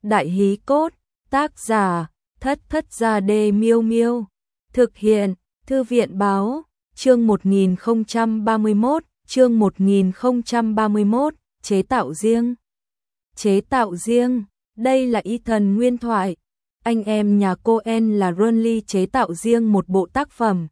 Đại hí cốt, tác giả, Thất Thất Gia Đê Miêu Miêu. Thực hiện, Thư viện báo, chương 1031, chế tạo riêng. Chế tạo riêng, đây là Ethan nguyên thoại. Anh em nhà Coen là Ronly chế tạo riêng một bộ tác phẩm.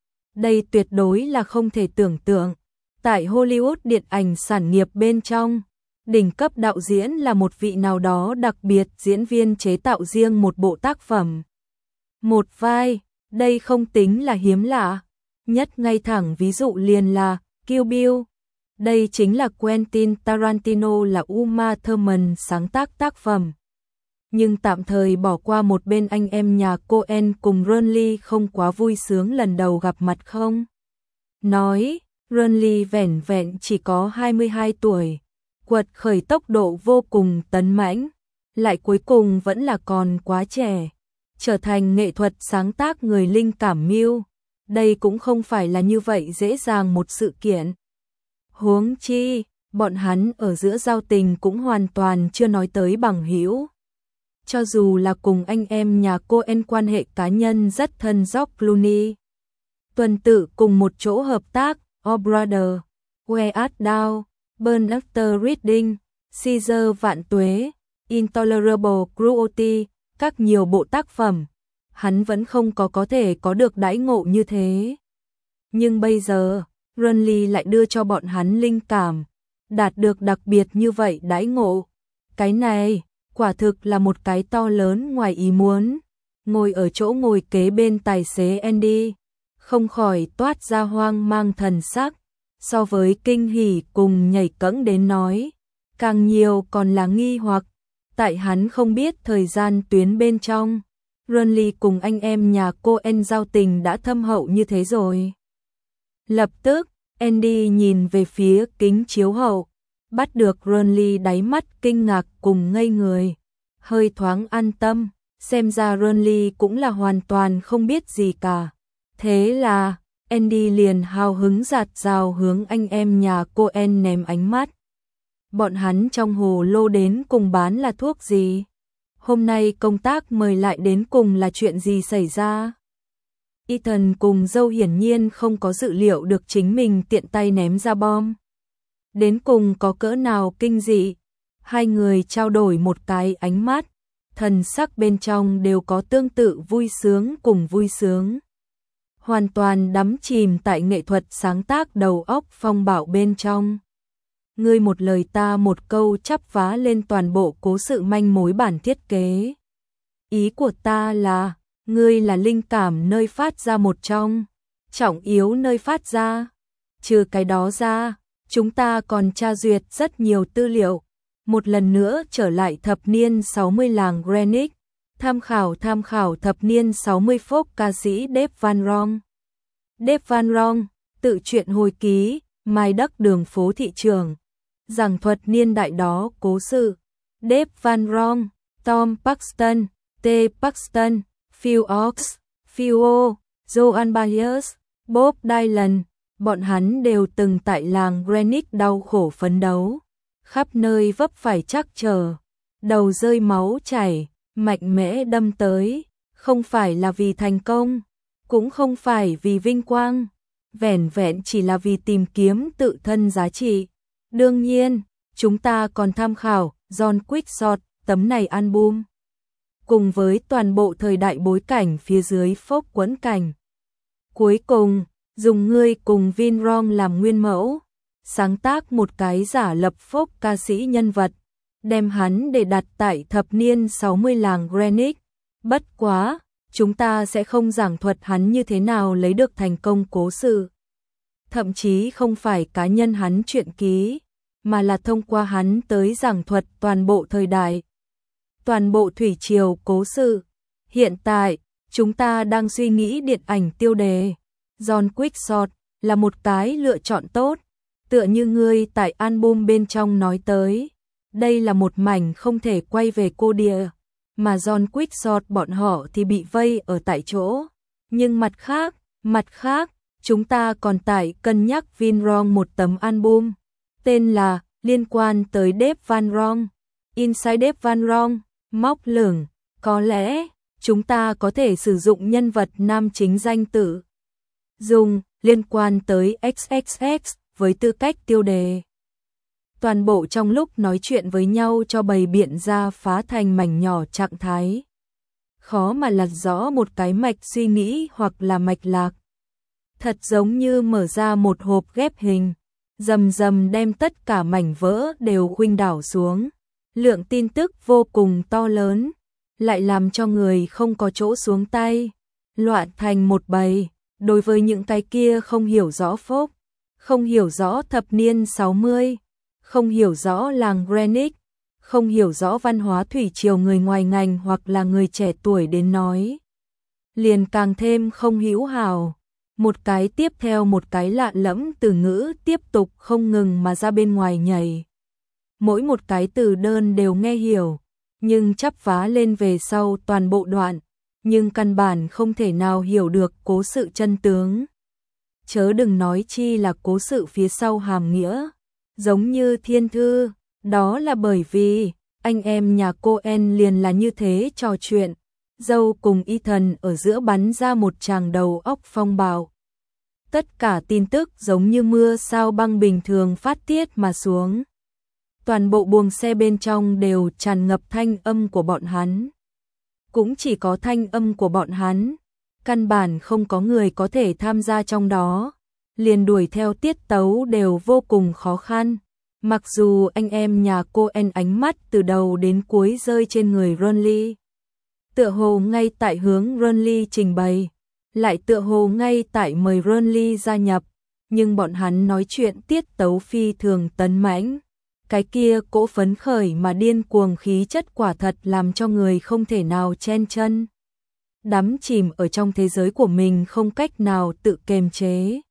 Đây tuyệt đối là không thể tưởng tượng. Tại Hollywood điện ảnh sản nghiệp bên trong, đỉnh cấp đạo diễn là một vị nào đó đặc biệt diễn viên chế tạo riêng một bộ tác phẩm. Một vai, đây không tính là hiếm lạ. Nhất ngay thẳng ví dụ liền là Kill Bill. Đây chính là Quentin Tarantino là Uma Thurman sáng tác tác phẩm. Nhưng tạm thời bỏ qua một bên, anh em nhà Coen cùng Ronly không quá vui sướng lần đầu gặp mặt không? Nói, Ronly vẻn vẹn chỉ có 22 tuổi, quật khởi tốc độ vô cùng tấn mãnh, lại cuối cùng vẫn là còn quá trẻ, trở thành nghệ thuật sáng tác người linh cảm mưu. Đây cũng không phải là như vậy dễ dàng một sự kiện. Huống chi, bọn hắn ở giữa giao tình cũng hoàn toàn chưa nói tới bằng hữu. Cho dù là cùng anh em nhà Coen quan hệ cá nhân rất thân, George Clooney tuần tự cùng một chỗ hợp tác, Oh Brother, Where Art Thou, Burn After Reading, Caesar Vạn Tuế, Intolerable Cruelty, các nhiều bộ tác phẩm, hắn vẫn không có thể có được đãi ngộ như thế. Nhưng bây giờ, Ronly lại đưa cho bọn hắn linh cảm, đạt được đặc biệt như vậy đãi ngộ. Cái này, quả thực là một cái to lớn ngoài ý muốn. Ngồi ở chỗ ngồi kế bên tài xế Andy, không khỏi toát ra hoang mang thần sắc, so với kinh hỉ cùng nhảy cẫng đến nói, càng nhiều còn là nghi hoặc, tại hắn không biết thời gian tuyến bên trong, Ronly cùng anh em nhà Coen giao tình đã thâm hậu như thế rồi. Lập tức, Andy nhìn về phía kính chiếu hậu, bắt được Ronly đáy mắt kinh ngạc cùng ngây người, hơi thoáng an tâm, xem ra Ronly cũng là hoàn toàn không biết gì cả. Thế là, Andy liền hào hứng dạt dào hướng anh em nhà Coen ném ánh mắt. Bọn hắn trong hồ lô đến cùng bán là thuốc gì? Hôm nay công tác mời lại đến cùng là chuyện gì xảy ra? Ethan cùng dâu hiển nhiên không có dự liệu được chính mình tiện tay ném ra bom. Đến cùng có cỡ nào kinh dị? Hai người trao đổi một cái ánh mắt, thần sắc bên trong đều có tương tự vui sướng cùng vui sướng. Hoàn toàn đắm chìm tại nghệ thuật sáng tác đầu óc phong bạo bên trong. Ngươi một lời ta một câu chắp vá lên toàn bộ cố sự manh mối bản thiết kế. Ý của ta là, ngươi là linh cảm nơi phát ra một trong, trọng yếu nơi phát ra. Trừ cái đó ra, chúng ta còn tra duyệt rất nhiều tư liệu. Một lần nữa trở lại thập niên 60 làng Greenwich, tham khảo thập niên 60 folk ca sĩ Dave Van Ron. Dave Van Ron, tự truyện hồi ký, Mai đất đường phố thị trường, giảng thuật niên đại đó cố sự. Dave Van Ron, Tom Paxton, T. Paxton, Phil Oakes, Phil O, Joan Baez, Bob Dylan, bọn hắn đều từng tại làng Greenwich đau khổ phấn đấu, khắp nơi vấp phải trắc trở, đầu rơi máu chảy, mạnh mẽ đâm tới, không phải là vì thành công, cũng không phải vì vinh quang, vẻn vẹn chỉ là vì tìm kiếm tự thân giá trị. Đương nhiên, chúng ta còn tham khảo John Quixote, tấm này album, cùng với toàn bộ thời đại bối cảnh phía dưới folk quẫn cảnh. Cuối cùng, dùng ngươi cùng Vin Ron làm nguyên mẫu, sáng tác một cái giả lập folk ca sĩ nhân vật, đem hắn để đặt tại thập niên 60 làng Greenwich. Bất quá, chúng ta sẽ không giảng thuật hắn như thế nào lấy được thành công cố sự. Thậm chí không phải cá nhân hắn truyện ký, mà là thông qua hắn tới giảng thuật toàn bộ thời đại, toàn bộ thủy triều cố sự. Hiện tại, chúng ta đang suy nghĩ điện ảnh tiêu đề. John Quixote là một cái lựa chọn tốt, tựa như ngươi tại album bên trong nói tới. Đây là một mảnh không thể quay về cô địa, mà John Quixote bọn họ thì bị vây ở tại chỗ. Nhưng mặt khác, chúng ta còn tại cân nhắc Vin Ron một tấm album, tên là liên quan tới Dave Van Ron, Inside Dave Van Ron. Móc lửng, có lẽ chúng ta có thể sử dụng nhân vật nam chính danh tự dùng liên quan tới XXX với tư cách tiêu đề. Toàn bộ trong lúc nói chuyện với nhau cho bày biện ra phá thành mảnh nhỏ trạng thái. Khó mà lật rõ một cái mạch suy nghĩ hoặc là mạch lạc. Thật giống như mở ra một hộp ghép hình, rầm rầm đem tất cả mảnh vỡ đều khuynh đảo xuống. Lượng tin tức vô cùng to lớn, lại làm cho người không có chỗ xuống tay, loạn thành một bầy. Đối với những cái kia không hiểu rõ phốc, không hiểu rõ thập niên 60, không hiểu rõ làng Greenwich, không hiểu rõ văn hóa thủy triều người ngoài ngành hoặc là người trẻ tuổi đến nói, liền càng thêm không hữu hảo. Một cái tiếp theo một cái lạ lẫm từ ngữ tiếp tục không ngừng mà ra bên ngoài nhảy. Mỗi một cái từ đơn đều nghe hiểu, nhưng chắp vá lên về sau toàn bộ đoạn, nhưng căn bản không thể nào hiểu được cố sự chân tướng. Chớ đừng nói chi là cố sự phía sau hàm nghĩa, giống như thiên thư, đó là bởi vì anh em nhà Coen liền là như thế trò chuyện, Dâu cùng Ethan ở giữa bắn ra một tràng đầu óc phong bạo. Tất cả tin tức giống như mưa sao băng bình thường phát tiết mà xuống. Toàn bộ buồng xe bên trong đều tràn ngập thanh âm của bọn hắn. Cũng chỉ có thanh âm của bọn hắn, căn bản không có người có thể tham gia trong đó, liền đuổi theo tiết tấu đều vô cùng khó khăn. Mặc dù anh em nhà Coen ánh mắt từ đầu đến cuối rơi trên người Ronly, tựa hồ ngay tại hướng Ronly trình bày, lại tựa hồ ngay tại mời Ronly gia nhập, nhưng bọn hắn nói chuyện tiết tấu phi thường tấn mãnh. Cái kia cỗ phấn khởi mà điên cuồng khí chất quả thật làm cho người không thể nào chen chân. Đắm chìm ở trong thế giới của mình không cách nào tự kiềm chế.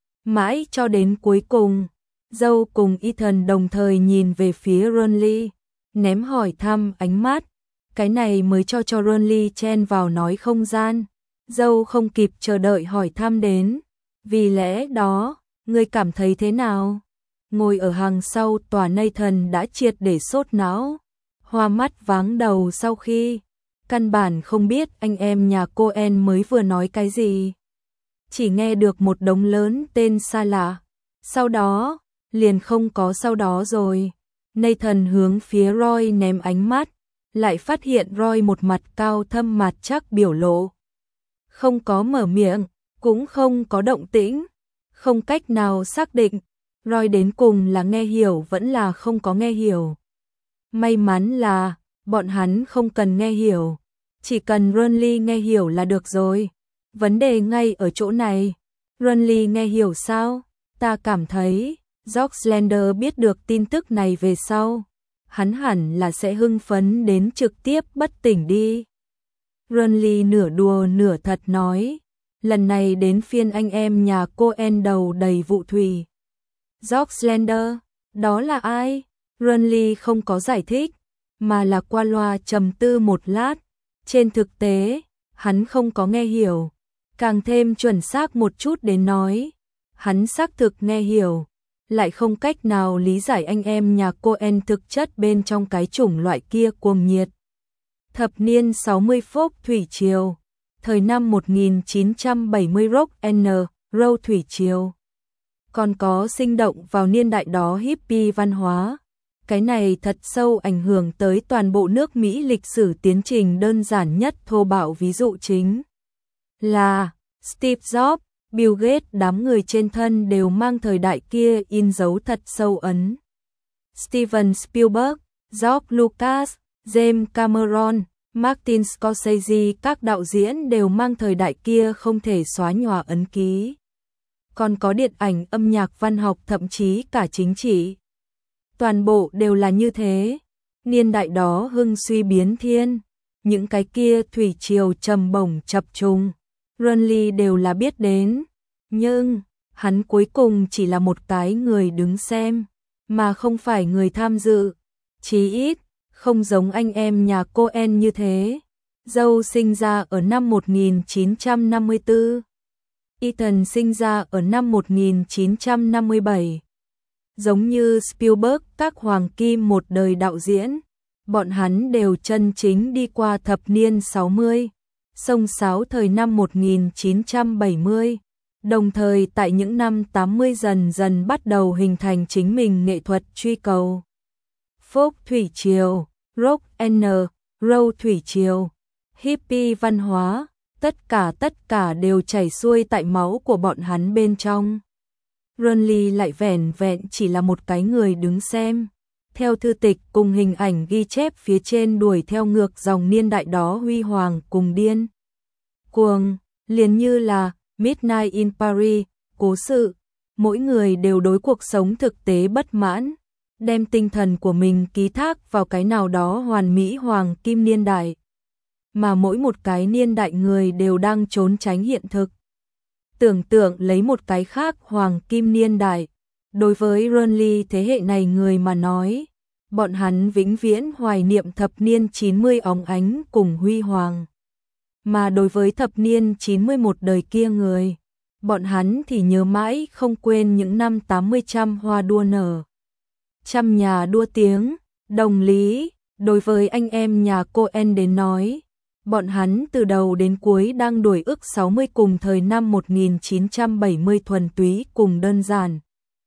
Mãi cho đến cuối cùng, Dâu cùng Ethan đồng thời nhìn về phía Ronly, ném hỏi thăm ánh mắt. Cái này mới cho Ronly chen vào nói không gian. Dâu không kịp chờ đợi hỏi thăm đến. Vì lẽ đó, ngươi cảm thấy thế nào? Ngồi ở hàng sau tòa Nathan đã triệt để sốt não, hoa mắt váng đầu sau khi căn bản không biết anh em nhà Coen mới vừa nói cái gì. Chỉ nghe được một đống lớn tên xa lạ, sau đó, liền không có sau đó rồi. Nathan hướng phía Roy ném ánh mắt, lại phát hiện Roy một mặt cao thâm mặt chắc biểu lộ. Không có mở miệng, cũng không có động tĩnh, không cách nào xác định. Roy đến cùng là nghe hiểu vẫn là không có nghe hiểu. May mắn là, bọn hắn không cần nghe hiểu. Chỉ cần Ronly nghe hiểu là được rồi. Vấn đề ngay ở chỗ này. Ronly nghe hiểu sao? Ta cảm thấy, George Lander biết được tin tức này về sau. Hắn hẳn là sẽ hưng phấn đến trực tiếp bất tỉnh đi. Ronly nửa đùa nửa thật nói. Lần này đến phiên anh em nhà Coen đầu đầy vụ thủy. George Lander, đó là ai? Ronly không có giải thích, mà là qua loa trầm tư một lát. Trên thực tế, hắn không có nghe hiểu. Càng thêm chuẩn xác một chút đến nói, hắn xác thực nghe hiểu, lại không cách nào lý giải anh em nhà Coen thực chất bên trong cái chủng loại kia cuồng nhiệt. Thập niên 60 folk thủy triều, thời năm 1970 rock and roll thủy triều. Còn có sinh động vào niên đại đó hippie văn hóa. Cái này thật sâu ảnh hưởng tới toàn bộ nước Mỹ lịch sử tiến trình đơn giản nhất thô bạo ví dụ chính là Steve Jobs, Bill Gates, đám người trên thân đều mang thời đại kia in dấu thật sâu ấn. Steven Spielberg, George Lucas, James Cameron, Martin Scorsese, các đạo diễn đều mang thời đại kia không thể xóa nhòa ấn ký. Còn có điện ảnh, âm nhạc, văn học, thậm chí cả chính trị. Toàn bộ đều là như thế. Niên đại đó hưng suy biến thiên. Những cái kia thủy triều trầm bổng chập trùng. Ronly đều là biết đến. Nhưng, hắn cuối cùng chỉ là một cái người đứng xem, mà không phải người tham dự. Chí ít, không giống anh em nhà Coen như thế. Dâu sinh ra ở năm 1954. Ethan sinh ra ở năm 1957. Giống như Spielberg, các hoàng kim một đời đạo diễn, bọn hắn đều chân chính đi qua thập niên 60, xông xáo thời năm 1970, đồng thời tại những năm 80 dần dần bắt đầu hình thành chính mình nghệ thuật truy cầu. Folk thủy triều, rock and roll thủy triều, hippie văn hóa, tất cả đều chảy xuôi tại máu của bọn hắn bên trong. Ronly lại vẻn vẹn chỉ là một cái người đứng xem. Theo thư tịch cùng hình ảnh ghi chép phía trên đuổi theo ngược dòng niên đại đó huy hoàng cùng điên cuồng, liền như là Midnight in Paris, cố sự, mỗi người đều đối cuộc sống thực tế bất mãn, đem tinh thần của mình ký thác vào cái nào đó hoàn mỹ hoàng kim niên đại. Mà mỗi một cái niên đại người đều đang trốn tránh hiện thực. Tưởng tượng lấy một cái khác hoàng kim niên đại. Đối với Ronly thế hệ này người mà nói, bọn hắn vĩnh viễn hoài niệm thập niên 90 óng ánh cùng huy hoàng. Mà đối với thập niên 91 đời kia người, bọn hắn thì nhớ mãi không quên những năm 80 trăm hoa đua nở. Trăm nhà đua tiếng, đồng lý, đối với anh em nhà Coen đến nói, bọn hắn từ đầu đến cuối đang đuổi ước 60 cùng thời năm 1970 thuần túy cùng đơn giản.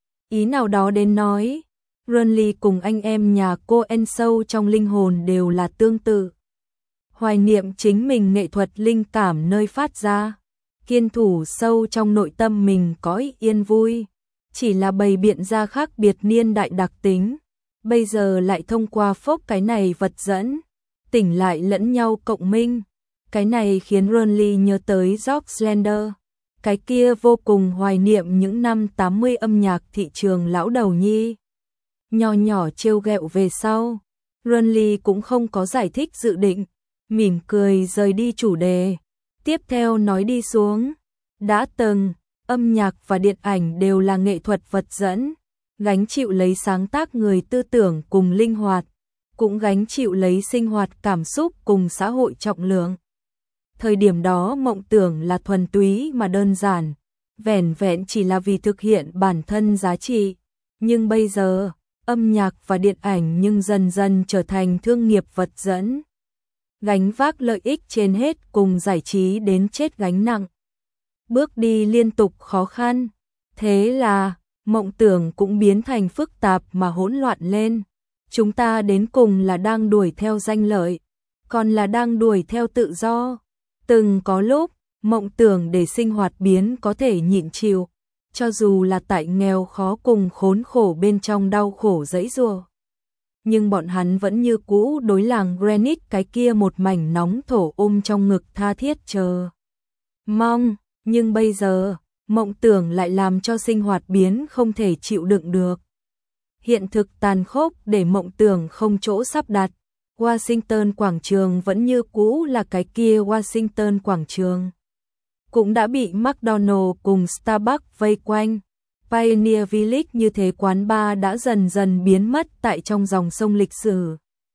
Ý nào đó đến nói, Ronly cùng anh em nhà Coen sâu trong linh hồn đều là tương tự. Hoài niệm chính mình nghệ thuật linh cảm nơi phát ra, kiên thủ sâu trong nội tâm mình có yên vui, chỉ là bày biện ra khác biệt niên đại đặc tính, bây giờ lại thông qua phốc cái này vật dẫn, tỉnh lại lẫn nhau cộng minh. Cái này khiến Ronly nhớ tới George Slender, cái kia vô cùng hoài niệm những năm 80 âm nhạc thị trường lão đầu nhi. Nhỏ nhỏ trêu ghẹo về sau, Ronly cũng không có giải thích dự định, mỉm cười rời đi chủ đề. Tiếp theo nói đi xuống, đã từng, âm nhạc và điện ảnh đều là nghệ thuật vật dẫn, gánh chịu lấy sáng tác người tư tưởng cùng linh hoạt, cũng gánh chịu lấy sinh hoạt cảm xúc cùng xã hội trọng lượng. Thời điểm đó mộng tưởng là thuần túy mà đơn giản, vẻn vẹn chỉ là vì thực hiện bản thân giá trị. Nhưng bây giờ, âm nhạc và điện ảnh nhưng dần dần trở thành thương nghiệp vật dẫn. Gánh vác lợi ích trên hết cùng giải trí đến chết gánh nặng. Bước đi liên tục khó khăn. Thế là, mộng tưởng cũng biến thành phức tạp mà hỗn loạn lên. Chúng ta đến cùng là đang đuổi theo danh lợi, còn là đang đuổi theo tự do. Từng có lúc, mộng tưởng để sinh hoạt biến có thể nhịn chịu, cho dù là tại nghèo khó cùng khốn khổ bên trong đau khổ giãy giụa. Nhưng bọn hắn vẫn như cũ đối làng Greenwich cái kia một mảnh nóng thổ ôm trong ngực tha thiết chờ mong, nhưng bây giờ, mộng tưởng lại làm cho sinh hoạt biến không thể chịu đựng được. Hiện thực tàn khốc để mộng tưởng không chỗ sắp đặt. Washington quảng trường vẫn như cũ là cái kia Washington quảng trường. Cũng đã bị McDonald's cùng Starbucks vây quanh. Pioneer Village như thế quán bar đã dần dần biến mất tại trong dòng sông lịch sử.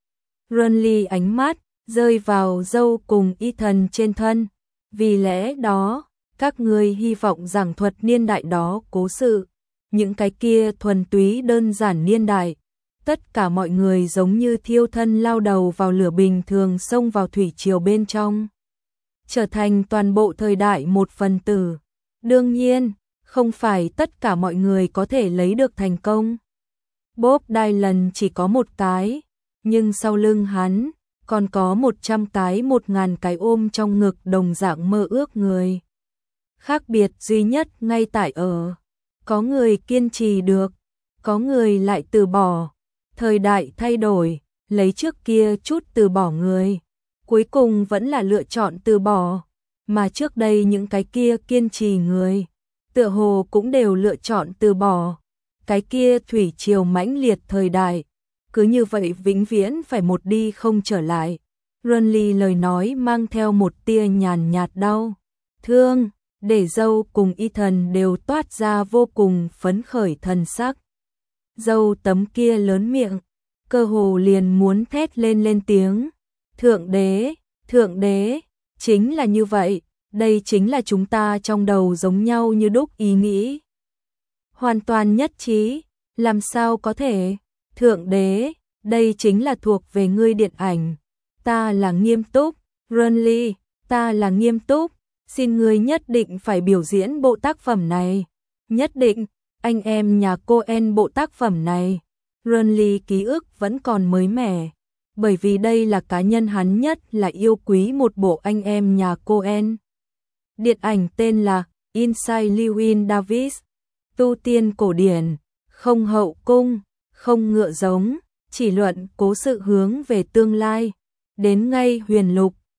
Ronly ánh mắt rơi vào Joe cùng Ethan trên thân. Vì lẽ đó, các ngươi hy vọng giảng thuật niên đại đó cố sự. Những cái kia thuần túy đơn giản niên đại. Tất cả mọi người giống như thiêu thân lao đầu vào lửa bình thường xông vào thủy triều bên trong. Trở thành toàn bộ thời đại một phần tử. Đương nhiên, không phải tất cả mọi người có thể lấy được thành công. Bob Dylan chỉ có một cái, nhưng sau lưng hắn, còn có 100 cái 1000 cái ôm trong ngực đồng dạng mơ ước người. Khác biệt duy nhất ngay tại ở, có người kiên trì được, có người lại từ bỏ. Thời đại thay đổi, lấy trước kia chút từ bỏ người, cuối cùng vẫn là lựa chọn từ bỏ, mà trước đây những cái kia kiên trì người, tựa hồ cũng đều lựa chọn từ bỏ. Cái kia thủy triều mãnh liệt thời đại, cứ như vậy vĩnh viễn phải một đi không trở lại. Ronly lời nói mang theo một tia nhàn nhạt đau thương, để Joe cùng Ethan đều toát ra vô cùng phấn khởi thần sắc. Joe tấm kia lớn miệng, cơ hồ liền muốn thét lên tiếng. Thượng đế, chính là như vậy, đây chính là chúng ta trong đầu giống nhau như đúc ý nghĩ. Hoàn toàn nhất trí, làm sao có thể, thượng đế, đây chính là thuộc về ngươi điện ảnh. Ta là nghiêm túc, Renly, ta là nghiêm túc, xin ngươi nhất định phải biểu diễn bộ tác phẩm này. Nhất định, anh em nhà Coen bộ tác phẩm này. Renly ký ức vẫn còn mới mẻ, bởi vì đây là cá nhân hắn nhất là yêu quý một bộ anh em nhà Coen. Điện ảnh tên là Inside Llewyn Davis, tu tiên cổ điển, không hậu cung, không ngựa giống, chỉ luận cố sự hướng về tương lai, đến ngay huyền lục,